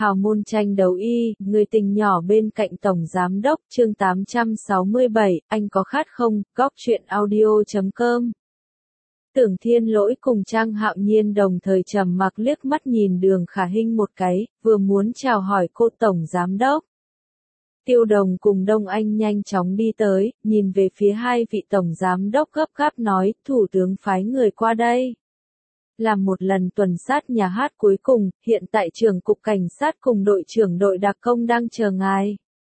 Hào môn tranh đấu y, người tình nhỏ bên cạnh Tổng Giám Đốc, chương 867, anh có khát không, góc chuyện audio.com. Tưởng Thiên Lỗi cùng Trang Hạo Nhiên đồng thời trầm mặc liếc mắt nhìn Đường Khả Hinh một cái, vừa muốn chào hỏi cô Tổng Giám Đốc. Tiêu Đồng cùng Đông Anh nhanh chóng đi tới, nhìn về phía hai vị Tổng Giám Đốc gấp gáp nói, Thủ tướng phái người qua đây. Làm một lần tuần sát nhà hát cuối cùng, hiện tại trưởng cục cảnh sát cùng đội trưởng đội đặc công đang chờ ngài.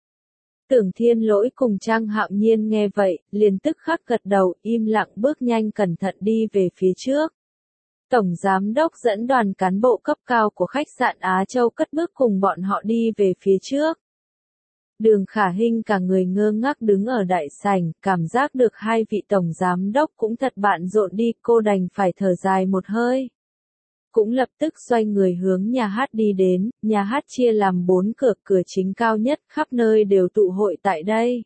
Tưởng Thiên Lỗi cùng Trang Hạo Nhiên nghe vậy, liền tức khắc gật đầu, im lặng bước nhanh cẩn thận đi về phía trước. Tổng Giám Đốc dẫn đoàn cán bộ cấp cao của khách sạn Á Châu cất bước cùng bọn họ đi về phía trước. Đường Khả Hinh cả người ngơ ngác đứng ở đại sảnh, cảm giác được hai vị Tổng Giám Đốc cũng thật bận rộn đi, cô đành phải thở dài một hơi. Cũng lập tức xoay người hướng nhà hát đi đến, nhà hát chia làm 4 cửa, cửa chính cao nhất, khắp nơi đều tụ hội tại đây.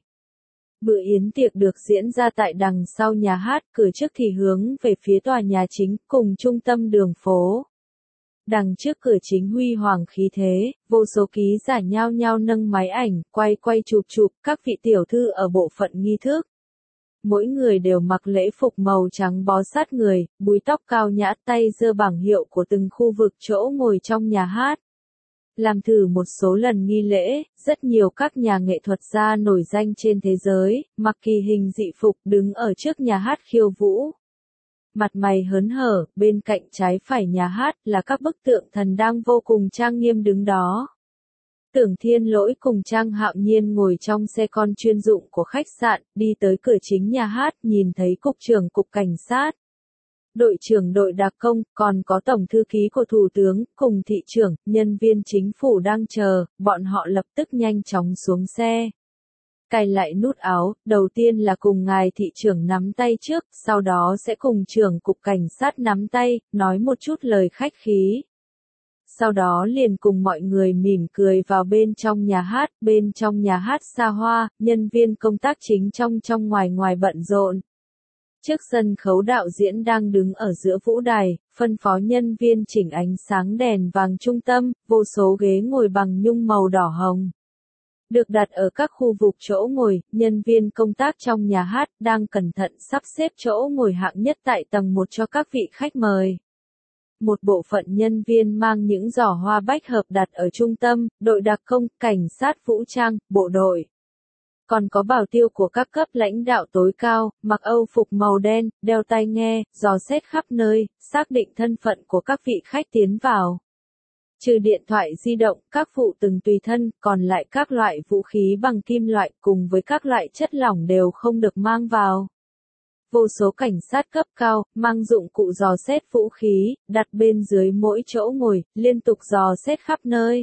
Bữa yến tiệc được diễn ra tại đằng sau nhà hát, cửa trước thì hướng về phía tòa nhà chính, cùng trung tâm đường phố. Đằng trước cửa chính huy hoàng khí thế, vô số ký giả nhao nhao nâng máy ảnh, quay chụp, các vị tiểu thư ở bộ phận nghi thức. Mỗi người đều mặc lễ phục màu trắng bó sát người, búi tóc cao nhã, tay giơ bảng hiệu của từng khu vực chỗ ngồi trong nhà hát. Làm thử một số lần nghi lễ, rất nhiều các nhà nghệ thuật gia nổi danh trên thế giới, mặc kỳ hình dị phục đứng ở trước nhà hát khiêu vũ. Mặt mày hớn hở, bên cạnh trái phải nhà hát là các bức tượng thần đang vô cùng trang nghiêm đứng đó. Tưởng Thiên Lỗi cùng Trang Hạo Nhiên ngồi trong xe con chuyên dụng của khách sạn, đi tới cửa chính nhà hát, nhìn thấy cục trưởng cục cảnh sát, đội trưởng đội đặc công, còn có tổng thư ký của thủ tướng, cùng thị trưởng, nhân viên chính phủ đang chờ, bọn họ lập tức nhanh chóng xuống xe. Cài lại nút áo, đầu tiên là cùng ngài thị trưởng nắm tay trước, sau đó sẽ cùng trưởng cục cảnh sát nắm tay, nói một chút lời khách khí. Sau đó liền cùng mọi người mỉm cười vào bên trong nhà hát xa hoa, nhân viên công tác chính trong ngoài bận rộn. Trước sân khấu đạo diễn đang đứng ở giữa vũ đài, phân phó nhân viên chỉnh ánh sáng đèn vàng trung tâm, vô số ghế ngồi bằng nhung màu đỏ hồng. Được đặt ở các khu vực chỗ ngồi, nhân viên công tác trong nhà hát đang cẩn thận sắp xếp chỗ ngồi hạng nhất tại tầng 1 cho các vị khách mời. Một bộ phận nhân viên mang những giỏ hoa bách hợp đặt ở trung tâm, đội đặc công, cảnh sát vũ trang, bộ đội. Còn có bảo tiêu của các cấp lãnh đạo tối cao, mặc âu phục màu đen, đeo tai nghe, dò xét khắp nơi, xác định thân phận của các vị khách tiến vào. Trừ điện thoại di động, các phụ tùng tùy thân, còn lại các loại vũ khí bằng kim loại cùng với các loại chất lỏng đều không được mang vào. Vô số cảnh sát cấp cao, mang dụng cụ dò xét vũ khí, đặt bên dưới mỗi chỗ ngồi, liên tục dò xét khắp nơi.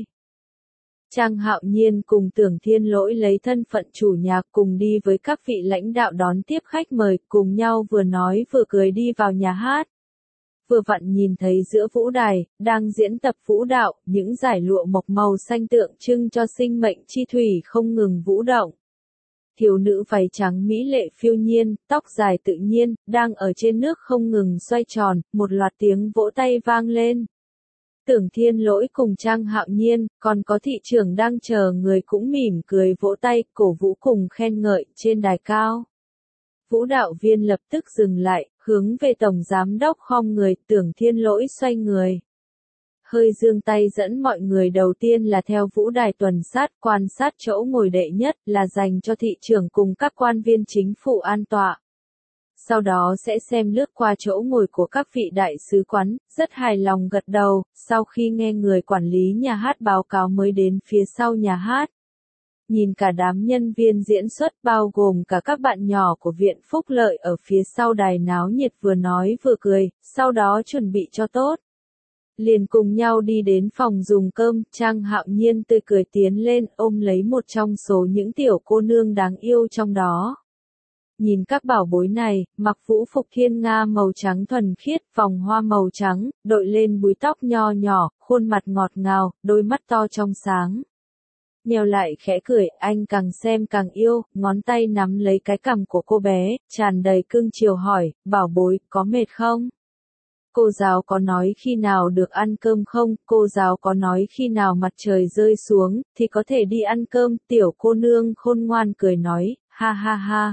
Trang Hạo Nhiên cùng Tưởng Thiên Lỗi lấy thân phận chủ nhà cùng đi với các vị lãnh đạo đón tiếp khách mời, cùng nhau vừa nói vừa cười đi vào nhà hát. Vừa vặn nhìn thấy giữa vũ đài, đang diễn tập vũ đạo, những dải lụa mộc màu xanh tượng trưng cho sinh mệnh chi thủy không ngừng vũ động. Thiếu nữ váy trắng mỹ lệ phiêu nhiên, tóc dài tự nhiên, đang ở trên nước không ngừng xoay tròn, một loạt tiếng vỗ tay vang lên. Tưởng Thiên Lỗi cùng Trang Hạo Nhiên, còn có thị trưởng đang chờ người cũng mỉm cười vỗ tay, cổ vũ cùng khen ngợi, trên đài cao. Vũ đạo viên lập tức dừng lại, hướng về Tổng Giám Đốc khom người, Tưởng Thiên Lỗi xoay người. Hơi giương tay dẫn mọi người đầu tiên là theo vũ đài tuần sát, quan sát chỗ ngồi đệ nhất là dành cho thị trưởng cùng các quan viên chính phủ an tọa. Sau đó sẽ xem lướt qua chỗ ngồi của các vị đại sứ quán, rất hài lòng gật đầu, sau khi nghe người quản lý nhà hát báo cáo mới đến phía sau nhà hát. Nhìn cả đám nhân viên diễn xuất bao gồm cả các bạn nhỏ của Viện Phúc Lợi ở phía sau đài náo nhiệt vừa nói vừa cười, sau đó chuẩn bị cho tốt. Liền cùng nhau đi đến phòng dùng cơm, Trang Hạo Nhiên tươi cười tiến lên ôm lấy một trong số những tiểu cô nương đáng yêu trong đó. Nhìn các bảo bối này, mặc vũ phục thiên nga màu trắng thuần khiết, vòng hoa màu trắng, đội lên búi tóc nho nhỏ, khuôn mặt ngọt ngào, đôi mắt to trong sáng. Nheo lại khẽ cười, anh càng xem càng yêu, ngón tay nắm lấy cái cằm của cô bé, tràn đầy cưng chiều hỏi, bảo bối, có mệt không? Cô giáo có nói khi nào được ăn cơm không? Cô giáo có nói khi nào mặt trời rơi xuống, thì có thể đi ăn cơm. Tiểu cô nương khôn ngoan cười nói, ha ha ha.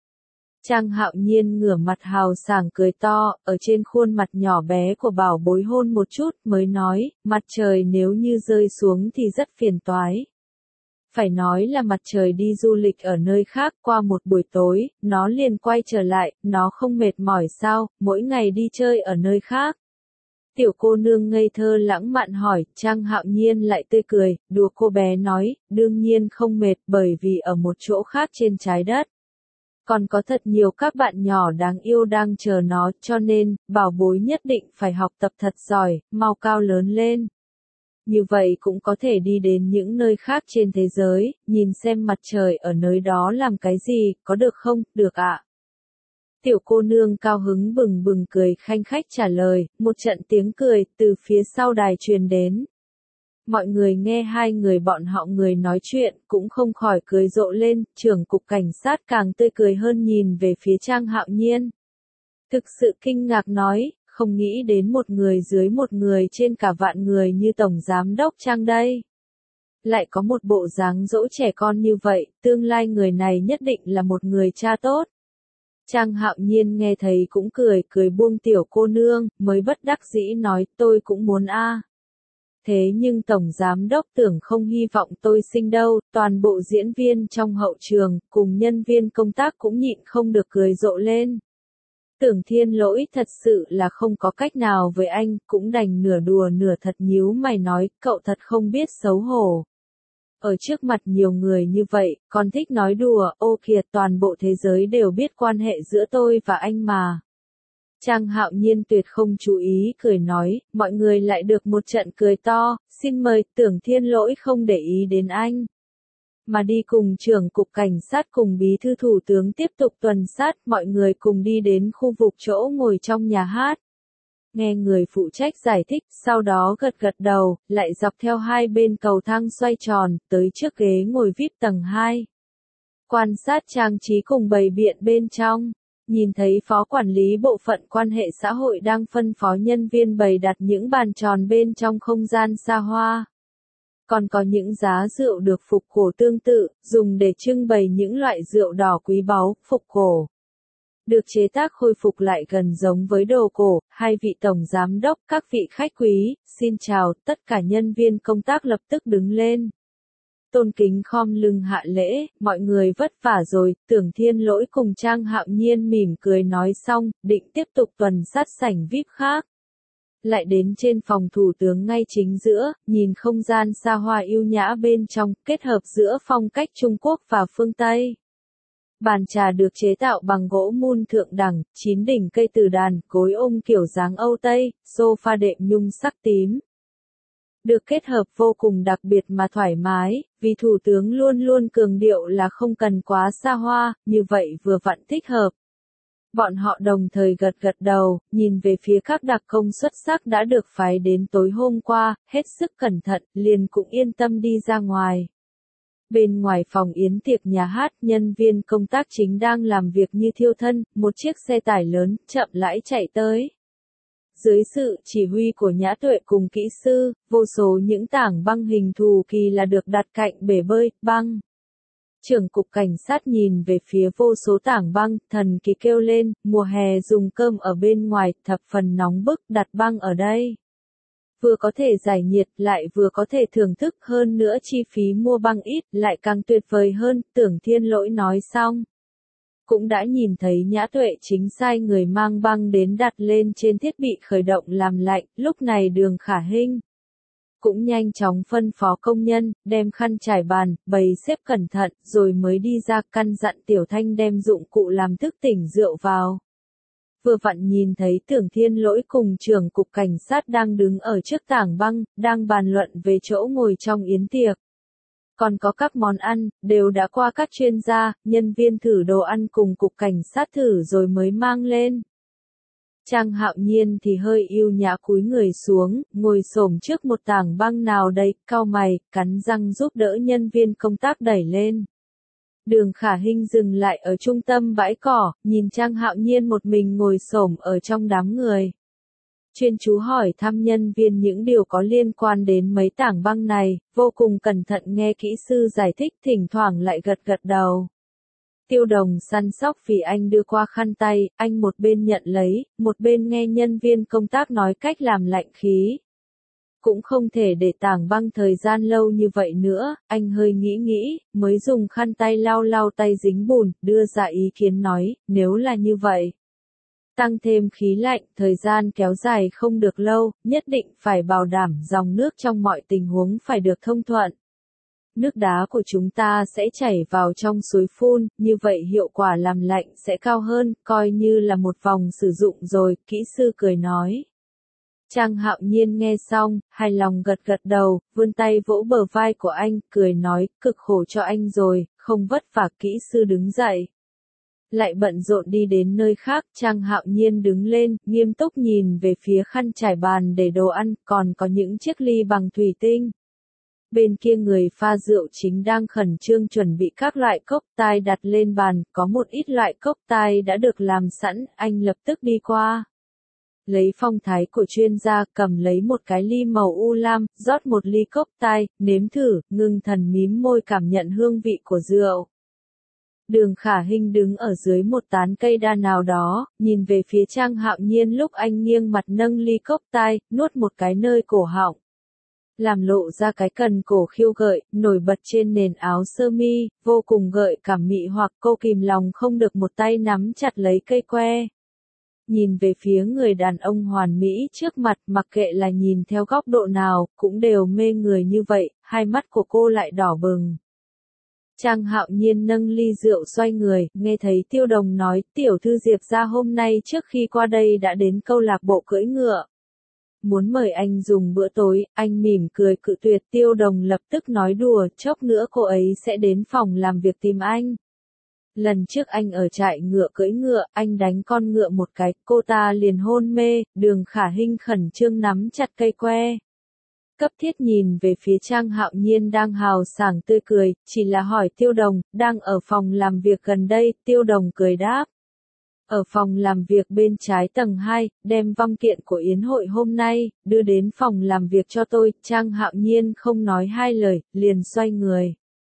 Trang Hạo Nhiên ngửa mặt hào sảng cười to, ở trên khuôn mặt nhỏ bé của bảo bối hôn một chút mới nói, mặt trời nếu như rơi xuống thì rất phiền toái. Phải nói là mặt trời đi du lịch ở nơi khác qua một buổi tối, nó liền quay trở lại, nó không mệt mỏi sao, mỗi ngày đi chơi ở nơi khác. Tiểu cô nương ngây thơ lãng mạn hỏi, Trang Hạo Nhiên lại tươi cười, đùa cô bé nói, đương nhiên không mệt bởi vì ở một chỗ khác trên trái đất. Còn có thật nhiều các bạn nhỏ đáng yêu đang chờ nó, cho nên, bảo bối nhất định phải học tập thật giỏi, mau cao lớn lên. Như vậy cũng có thể đi đến những nơi khác trên thế giới, nhìn xem mặt trời ở nơi đó làm cái gì, có được không? Được ạ. Tiểu cô nương cao hứng bừng bừng cười khanh khách trả lời, một trận tiếng cười từ phía sau đài truyền đến. Mọi người nghe hai người bọn họ người nói chuyện, cũng không khỏi cười rộ lên, trưởng cục cảnh sát càng tươi cười hơn nhìn về phía Trang Hạo Nhiên. Thực sự kinh ngạc nói, không nghĩ đến một người dưới một người trên cả vạn người như Tổng Giám đốc Trang đây. Lại có một bộ dáng dỗ trẻ con như vậy, tương lai người này nhất định là một người cha tốt. Trang Hạo Nhiên nghe thấy cũng cười buông tiểu cô nương, mới bất đắc dĩ nói tôi cũng muốn a. Thế nhưng Tổng Giám đốc tưởng không hy vọng tôi sinh đâu, toàn bộ diễn viên trong hậu trường, cùng nhân viên công tác cũng nhịn không được cười rộ lên. Tưởng Thiên Lỗi thật sự là không có cách nào với anh, cũng đành nửa đùa nửa thật nhíu mày nói, cậu thật không biết xấu hổ. Ở trước mặt nhiều người như vậy, còn thích nói đùa, ô kìa toàn bộ thế giới đều biết quan hệ giữa tôi và anh mà. Trang Hạo Nhiên tuyệt không chú ý cười nói, mọi người lại được một trận cười to, xin mời Tưởng Thiên Lỗi không để ý đến anh. Mà đi cùng trưởng cục cảnh sát cùng bí thư thủ tướng tiếp tục tuần sát, mọi người cùng đi đến khu vực chỗ ngồi trong nhà hát. Nghe người phụ trách giải thích, sau đó gật gật đầu, lại dọc theo hai bên cầu thang xoay tròn, tới trước ghế ngồi VIP tầng 2. Quan sát trang trí cùng bày biện bên trong. Nhìn thấy phó quản lý bộ phận quan hệ xã hội đang phân phó nhân viên bày đặt những bàn tròn bên trong không gian xa hoa. Còn có những giá rượu được phục cổ tương tự, dùng để trưng bày những loại rượu đỏ quý báu, phục cổ. Được chế tác khôi phục lại gần giống với đồ cổ, hai vị tổng giám đốc, các vị khách quý, xin chào, tất cả nhân viên công tác lập tức đứng lên. Tôn kính khom lưng hạ lễ, mọi người vất vả rồi, Tưởng Thiên Lỗi cùng Trang Hạo Nhiên mỉm cười nói xong, định tiếp tục tuần sát sảnh VIP khác. Lại đến trên phòng thủ tướng ngay chính giữa, nhìn không gian xa hoa yêu nhã bên trong, kết hợp giữa phong cách Trung Quốc và phương Tây. Bàn trà được chế tạo bằng gỗ mun thượng đẳng, 9 đỉnh cây từ đàn, gối ôm kiểu dáng Âu Tây, sofa đệm nhung sắc tím. Được kết hợp vô cùng đặc biệt mà thoải mái, vì thủ tướng luôn luôn cường điệu là không cần quá xa hoa, như vậy vừa vặn thích hợp. Bọn họ đồng thời gật gật đầu, nhìn về phía các đặc công xuất sắc đã được phái đến tối hôm qua, hết sức cẩn thận, liền cũng yên tâm đi ra ngoài. Bên ngoài phòng yến tiệc nhà hát, nhân viên công tác chính đang làm việc như thiêu thân, một chiếc xe tải lớn, chậm rãi chạy tới. Dưới sự chỉ huy của Nhã Tuệ cùng kỹ sư, vô số những tảng băng hình thù kỳ là được đặt cạnh bể bơi, băng. Trưởng cục cảnh sát nhìn về phía vô số tảng băng, thần kỳ kêu lên, mùa hè dùng cơm ở bên ngoài, thập phần nóng bức, đặt băng ở đây. Vừa có thể giải nhiệt, lại vừa có thể thưởng thức hơn nữa chi phí mua băng ít, lại càng tuyệt vời hơn, Tưởng Thiên Lỗi nói xong. Cũng đã nhìn thấy Nhã Tuệ chính sai người mang băng đến đặt lên trên thiết bị khởi động làm lạnh, lúc này Đường Khả Hinh cũng nhanh chóng phân phó công nhân, đem khăn trải bàn, bày xếp cẩn thận, rồi mới đi ra căn dặn Tiểu Thanh đem dụng cụ làm thức tỉnh rượu vào. Vừa vặn nhìn thấy Tưởng Thiên Lỗi cùng trưởng cục cảnh sát đang đứng ở trước tảng băng, đang bàn luận về chỗ ngồi trong yến tiệc. Còn có các món ăn, đều đã qua các chuyên gia, nhân viên thử đồ ăn cùng cục cảnh sát thử rồi mới mang lên. Trang Hạo Nhiên thì hơi yêu nhã cúi người xuống, ngồi xổm trước một tảng băng nào đây, cau mày, cắn răng giúp đỡ nhân viên công tác đẩy lên. Đường Khả Hinh dừng lại ở trung tâm bãi cỏ, nhìn Trang Hạo Nhiên một mình ngồi xổm ở trong đám người. chuyên chú hỏi thăm nhân viên những điều có liên quan đến mấy tảng băng này, vô cùng cẩn thận nghe kỹ sư giải thích, thỉnh thoảng lại gật gật đầu. Tiêu Đồng săn sóc vì anh đưa qua khăn tay, anh một bên nhận lấy, một bên nghe nhân viên công tác nói cách làm lạnh khí. Cũng không thể để tảng băng thời gian lâu như vậy nữa, anh hơi nghĩ, mới dùng khăn tay lau lau tay dính bùn, đưa ra ý kiến nói, nếu là như vậy. Tăng thêm khí lạnh, thời gian kéo dài không được lâu, nhất định phải bảo đảm dòng nước trong mọi tình huống phải được thông thuận. Nước đá của chúng ta sẽ chảy vào trong suối phun, như vậy hiệu quả làm lạnh sẽ cao hơn, coi như là một vòng sử dụng rồi, kỹ sư cười nói. Trang Hạo Nhiên nghe xong, hài lòng gật gật đầu, vươn tay vỗ bờ vai của anh, cười nói, cực khổ cho anh rồi, không vất vả. Kỹ sư đứng dậy. Lại bận rộn đi đến nơi khác, Trang Hạo Nhiên đứng lên, nghiêm túc nhìn về phía khăn trải bàn để đồ ăn, còn có những chiếc ly bằng thủy tinh. Bên kia người pha rượu chính đang khẩn trương chuẩn bị các loại cốc tai đặt lên bàn, có một ít loại cốc tai đã được làm sẵn, anh lập tức đi qua. Lấy phong thái của chuyên gia, cầm lấy một cái ly màu u lam, rót một ly cốc tai, nếm thử, ngưng thần mím môi cảm nhận hương vị của rượu. Đường Khả Hinh đứng ở dưới một tán cây đa nào đó, nhìn về phía Trang Hạo Nhiên lúc anh nghiêng mặt nâng ly cốc tai, nuốt một cái nơi cổ họng. Làm lộ ra cái cần cổ khiêu gợi, nổi bật trên nền áo sơ mi, vô cùng gợi cảm mị hoặc cô kìm lòng không được một tay nắm chặt lấy cây que. Nhìn về phía người đàn ông hoàn mỹ trước mặt, mặc kệ là nhìn theo góc độ nào, cũng đều mê người như vậy, hai mắt của cô lại đỏ bừng. Trang Hạo Nhiên nâng ly rượu xoay người, nghe thấy Tiêu Đồng nói, tiểu thư Diệp gia hôm nay trước khi qua đây đã đến câu lạc bộ cưỡi ngựa. Muốn mời anh dùng bữa tối, anh mỉm cười cự tuyệt. Tiêu Đồng lập tức nói đùa, chốc nữa cô ấy sẽ đến phòng làm việc tìm anh. Lần trước anh ở trại ngựa cưỡi ngựa, anh đánh con ngựa một cái, cô ta liền hôn mê. Đường Khả Hinh khẩn trương nắm chặt cây que. Cấp thiết nhìn về phía Trang Hạo Nhiên đang hào sảng tươi cười, chỉ là hỏi Tiêu Đồng, đang ở phòng làm việc gần đây. Tiêu Đồng cười đáp. Ở phòng làm việc bên trái tầng 2, đem văn kiện của yến hội hôm nay, đưa đến phòng làm việc cho tôi. Trang Hạo Nhiên không nói hai lời, liền xoay người.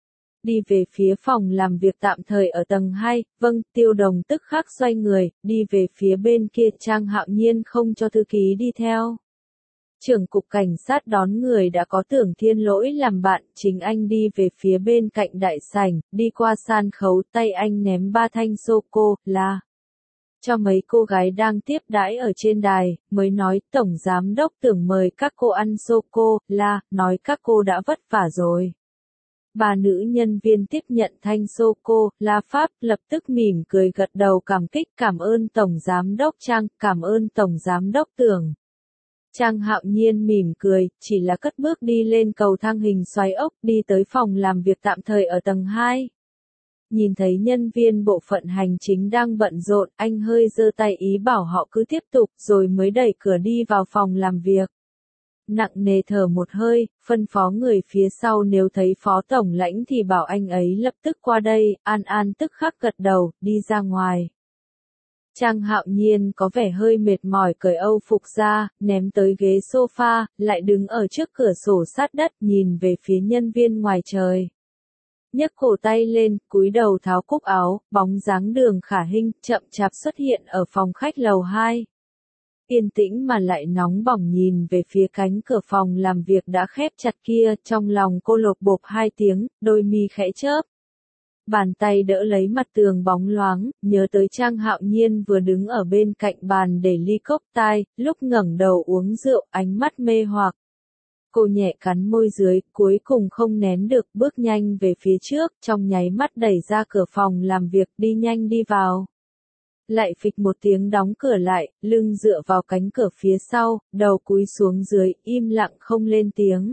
Đi về phía phòng làm việc tạm thời ở tầng 2, vâng. Tiêu Đồng tức khắc xoay người, đi về phía bên kia. Trang Hạo Nhiên không cho thư ký đi theo. Trưởng cục cảnh sát đón người đã có Tưởng Thiên Lỗi làm bạn, chính anh đi về phía bên cạnh đại sảnh, đi qua sàn khấu, tay anh ném 3 thanh sô-cô-la cho mấy cô gái đang tiếp đãi ở trên đài, mới nói, Tổng Giám Đốc Tưởng mời các cô ăn sô-cô-la, nói các cô đã vất vả rồi. Bà nữ nhân viên tiếp nhận thanh sô-cô-la Pháp, lập tức mỉm cười gật đầu cảm kích, cảm ơn Tổng Giám Đốc Trang, cảm ơn Tổng Giám Đốc Tưởng. Trang Hạo Nhiên mỉm cười, chỉ là cất bước đi lên cầu thang hình xoáy ốc, đi tới phòng làm việc tạm thời ở tầng 2. Nhìn thấy nhân viên bộ phận hành chính đang bận rộn, anh hơi giơ tay ý bảo họ cứ tiếp tục, rồi mới đẩy cửa đi vào phòng làm việc. Nặng nề thở một hơi, phân phó người phía sau nếu thấy phó tổng lãnh thì bảo anh ấy lập tức qua đây. An An tức khắc gật đầu, đi ra ngoài. Trang Hạo Nhiên có vẻ hơi mệt mỏi cởi âu phục ra, ném tới ghế sofa, lại đứng ở trước cửa sổ sát đất nhìn về phía nhân viên ngoài trời. Nhấc cổ tay lên, cúi đầu tháo cúc áo, bóng dáng Đường Khả Hinh chậm chạp xuất hiện ở phòng khách lầu 2. Yên tĩnh mà lại nóng bỏng nhìn về phía cánh cửa phòng làm việc đã khép chặt kia, trong lòng cô lột bột 2 tiếng, đôi mi khẽ chớp. Bàn tay đỡ lấy mặt tường bóng loáng, nhớ tới Trang Hạo Nhiên vừa đứng ở bên cạnh bàn để ly cốc tai, lúc ngẩng đầu uống rượu, ánh mắt mê hoặc. Cô nhẹ cắn môi dưới, cuối cùng không nén được, bước nhanh về phía trước, trong nháy mắt đẩy ra cửa phòng làm việc, đi nhanh đi vào. Lại phịch một tiếng đóng cửa lại, lưng dựa vào cánh cửa phía sau, đầu cúi xuống dưới, im lặng không lên tiếng.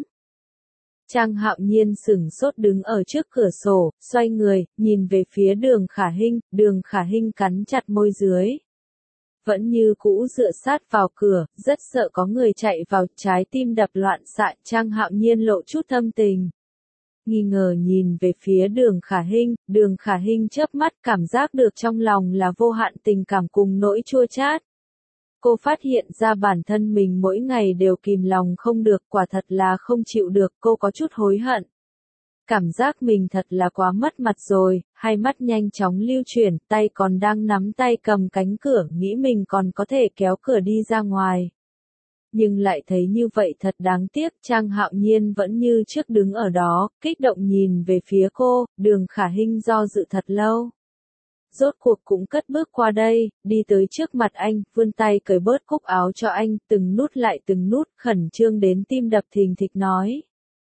Trang Hạo Nhiên sửng sốt đứng ở trước cửa sổ, xoay người, nhìn về phía Đường Khả Hinh cắn chặt môi dưới. Vẫn như cũ dựa sát vào cửa, rất sợ có người chạy vào, trái tim đập loạn xạ. Trang Hạo Nhiên lộ chút thâm tình. Nghi ngờ nhìn về phía Đường Khả Hinh chớp mắt, cảm giác được trong lòng là vô hạn tình cảm cùng nỗi chua chát. cô phát hiện ra bản thân mình mỗi ngày đều kìm lòng không được, quả thật là không chịu được, cô có chút hối hận. Cảm giác mình thật là quá mất mặt rồi, hai mắt nhanh chóng lưu chuyển, tay còn đang nắm tay cầm cánh cửa, nghĩ mình còn có thể kéo cửa đi ra ngoài. Nhưng lại thấy như vậy thật đáng tiếc, Trang Hạo Nhiên vẫn như trước đứng ở đó, kích động nhìn về phía cô, Đường Khả Hinh do dự thật lâu. Rốt cuộc cũng cất bước qua đây, đi tới trước mặt anh, vươn tay cởi bớt cúc áo cho anh, từng nút lại từng nút, khẩn trương đến tim đập thình thịch nói.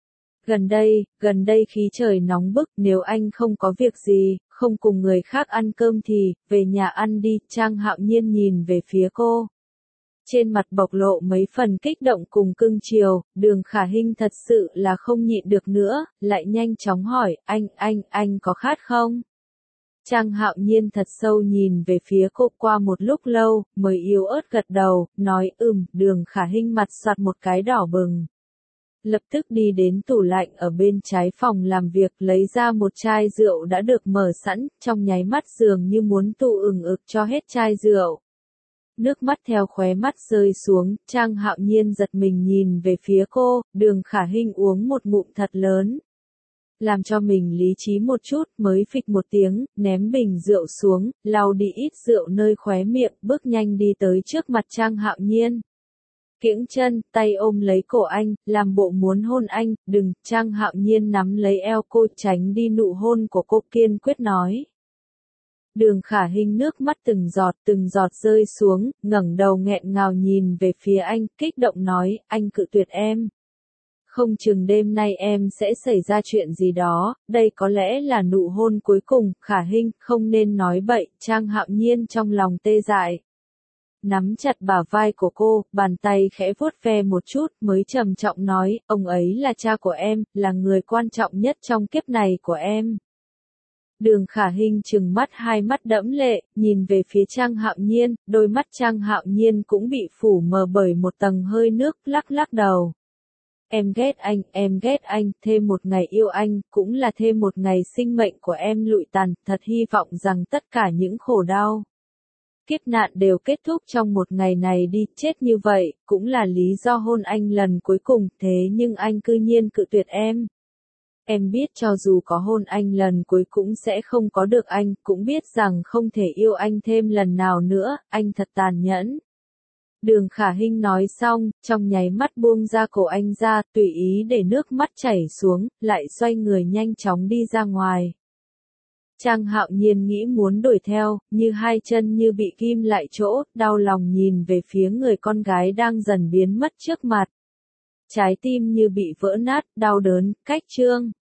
Gần đây khí trời nóng bức, nếu anh không có việc gì, không cùng người khác ăn cơm thì, về nhà ăn đi, Trang Hạo Nhiên nhìn về phía cô. Trên mặt bộc lộ mấy phần kích động cùng cưng chiều, Đường Khả Hinh thật sự là không nhịn được nữa, lại nhanh chóng hỏi, anh có khát không? Trang Hạo Nhiên thật sâu nhìn về phía cô qua một lúc lâu, mới yếu ớt gật đầu, nói Đường Khả Hinh mặt soạt một cái đỏ bừng. Lập tức đi đến tủ lạnh ở bên trái phòng làm việc lấy ra một chai rượu đã được mở sẵn, trong nháy mắt dường như muốn tụ ực cho hết chai rượu. Nước mắt theo khóe mắt rơi xuống, Trang Hạo Nhiên giật mình nhìn về phía cô, Đường Khả Hinh uống một ngụm thật lớn. Làm cho mình lý trí một chút mới phịch một tiếng, ném bình rượu xuống, lau đi ít rượu nơi khóe miệng, bước nhanh đi tới trước mặt Trang Hạo Nhiên. Kiễng chân, tay ôm lấy cổ anh, làm bộ muốn hôn anh, đừng, Trang Hạo Nhiên nắm lấy eo cô tránh đi nụ hôn của cô kiên quyết nói. Đường Khả Hinh nước mắt từng giọt rơi xuống, ngẩng đầu nghẹn ngào nhìn về phía anh, kích động nói, anh cự tuyệt em. Không chừng đêm nay em sẽ xảy ra chuyện gì đó, đây có lẽ là nụ hôn cuối cùng, Khả Hinh, không nên nói bậy, Trang Hạo Nhiên trong lòng tê dại. Nắm chặt bả vai của cô, bàn tay khẽ vuốt ve một chút, mới trầm trọng nói, ông ấy là cha của em, là người quan trọng nhất trong kiếp này của em. Đường Khả Hinh trừng mắt hai mắt đẫm lệ, nhìn về phía Trang Hạo Nhiên, đôi mắt Trang Hạo Nhiên cũng bị phủ mờ bởi một tầng hơi nước, lắc lắc đầu. Em ghét anh, thêm một ngày yêu anh, cũng là thêm một ngày sinh mệnh của em lụi tàn, thật hy vọng rằng tất cả những khổ đau, kiếp nạn đều kết thúc trong một ngày này đi, chết như vậy, cũng là lý do hôn anh lần cuối cùng, thế nhưng anh cư nhiên cự tuyệt em. Em biết cho dù có hôn anh lần cuối cũng sẽ không có được anh, cũng biết rằng không thể yêu anh thêm lần nào nữa, anh thật tàn nhẫn. Đường Khả Hinh nói xong, trong nháy mắt buông ra cổ anh ra, tùy ý để nước mắt chảy xuống, lại xoay người nhanh chóng đi ra ngoài. Trang Hạo Nhiên nghĩ muốn đuổi theo, như hai chân như bị ghim lại chỗ, đau lòng nhìn về phía người con gái đang dần biến mất trước mặt. Trái tim như bị vỡ nát, đau đớn, cách chương.